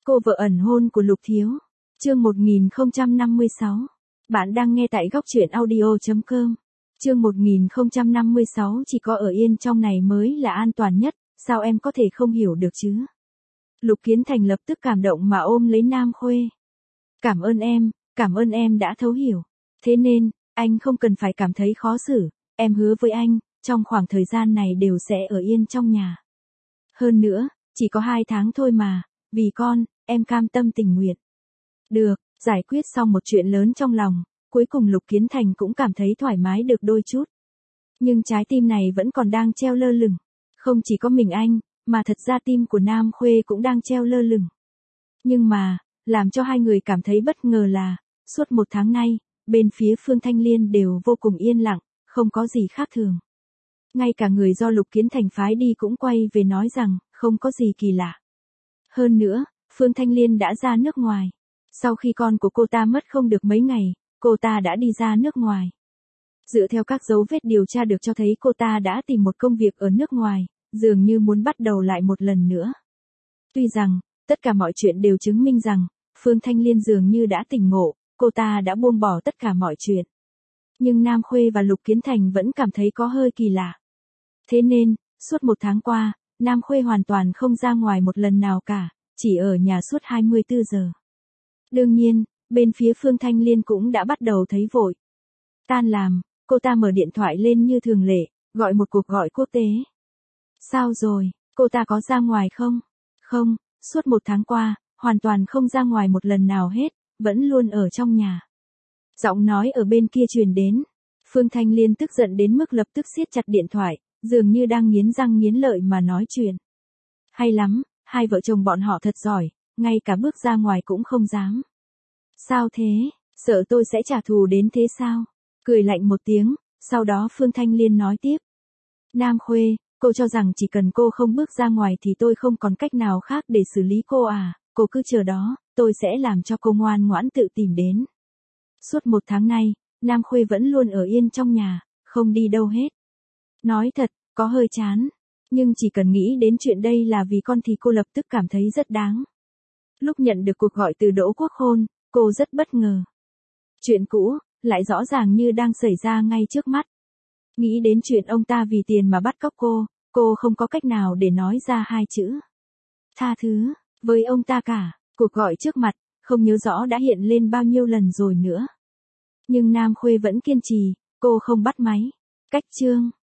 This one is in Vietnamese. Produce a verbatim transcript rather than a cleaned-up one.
Cô vợ ẩn hôn của Lục Thiếu. Chương một nghìn không trăm năm mươi sáu. Bạn đang nghe tại góc truyện audio chấm com. Chương một nghìn không trăm năm mươi sáu chỉ có ở yên trong này mới là an toàn nhất, sao em có thể không hiểu được chứ? Lục Kiến Thành lập tức cảm động mà ôm lấy Nam Khuê. Cảm ơn em, cảm ơn em đã thấu hiểu. Thế nên, anh không cần phải cảm thấy khó xử, em hứa với anh, trong khoảng thời gian này đều sẽ ở yên trong nhà. Hơn nữa, chỉ có hai tháng thôi mà, vì con, em cam tâm tình nguyện. Được, giải quyết xong một chuyện lớn trong lòng, cuối cùng Lục Kiến Thành cũng cảm thấy thoải mái được đôi chút. Nhưng trái tim này vẫn còn đang treo lơ lửng. Không chỉ có mình anh, mà thật ra tim của Nam Khuê cũng đang treo lơ lửng. Nhưng mà, làm cho hai người cảm thấy bất ngờ là, suốt một tháng nay, bên phía Phương Thanh Liên đều vô cùng yên lặng, không có gì khác thường. Ngay cả người do Lục Kiến Thành phái đi cũng quay về nói rằng, không có gì kỳ lạ. Hơn nữa, Phương Thanh Liên đã ra nước ngoài. Sau khi con của cô ta mất không được mấy ngày, cô ta đã đi ra nước ngoài. Dựa theo các dấu vết điều tra được cho thấy cô ta đã tìm một công việc ở nước ngoài, dường như muốn bắt đầu lại một lần nữa. Tuy rằng, tất cả mọi chuyện đều chứng minh rằng, Phương Thanh Liên dường như đã tỉnh ngộ, cô ta đã buông bỏ tất cả mọi chuyện. Nhưng Nam Khuê và Lục Kiến Thành vẫn cảm thấy có hơi kỳ lạ. Thế nên, suốt một tháng qua, Nam Khuê hoàn toàn không ra ngoài một lần nào cả, chỉ ở nhà suốt hai mươi tư giờ. Đương nhiên, bên phía Phương Thanh Liên cũng đã bắt đầu thấy vội. Tan làm, cô ta mở điện thoại lên như thường lệ, gọi một cuộc gọi quốc tế. Sao rồi, cô ta có ra ngoài không? Không, suốt một tháng qua, hoàn toàn không ra ngoài một lần nào hết, vẫn luôn ở trong nhà. Giọng nói ở bên kia truyền đến. Phương Thanh Liên tức giận đến mức lập tức siết chặt điện thoại, dường như đang nghiến răng nghiến lợi mà nói chuyện. Hay lắm, hai vợ chồng bọn họ thật giỏi, ngay cả bước ra ngoài cũng không dám. Sao thế, sợ tôi sẽ trả thù đến thế sao? Cười lạnh một tiếng, sau đó Phương Thanh Liên nói tiếp. Nam Khuê, cô cho rằng chỉ cần cô không bước ra ngoài thì tôi không còn cách nào khác để xử lý cô à, cô cứ chờ đó, tôi sẽ làm cho cô ngoan ngoãn tự tìm đến. Suốt một tháng nay, Nam Khuê vẫn luôn ở yên trong nhà, không đi đâu hết. Nói thật, có hơi chán. Nhưng chỉ cần nghĩ đến chuyện đây là vì con thì cô lập tức cảm thấy rất đáng. Lúc nhận được cuộc gọi từ Đỗ Quốc Khôn, cô rất bất ngờ. Chuyện cũ, lại rõ ràng như đang xảy ra ngay trước mắt. Nghĩ đến chuyện ông ta vì tiền mà bắt cóc cô, cô không có cách nào để nói ra hai chữ tha thứ với ông ta cả. Cuộc gọi trước mặt, không nhớ rõ đã hiện lên bao nhiêu lần rồi nữa. Nhưng Nam Khuê vẫn kiên trì, cô không bắt máy. Cách chương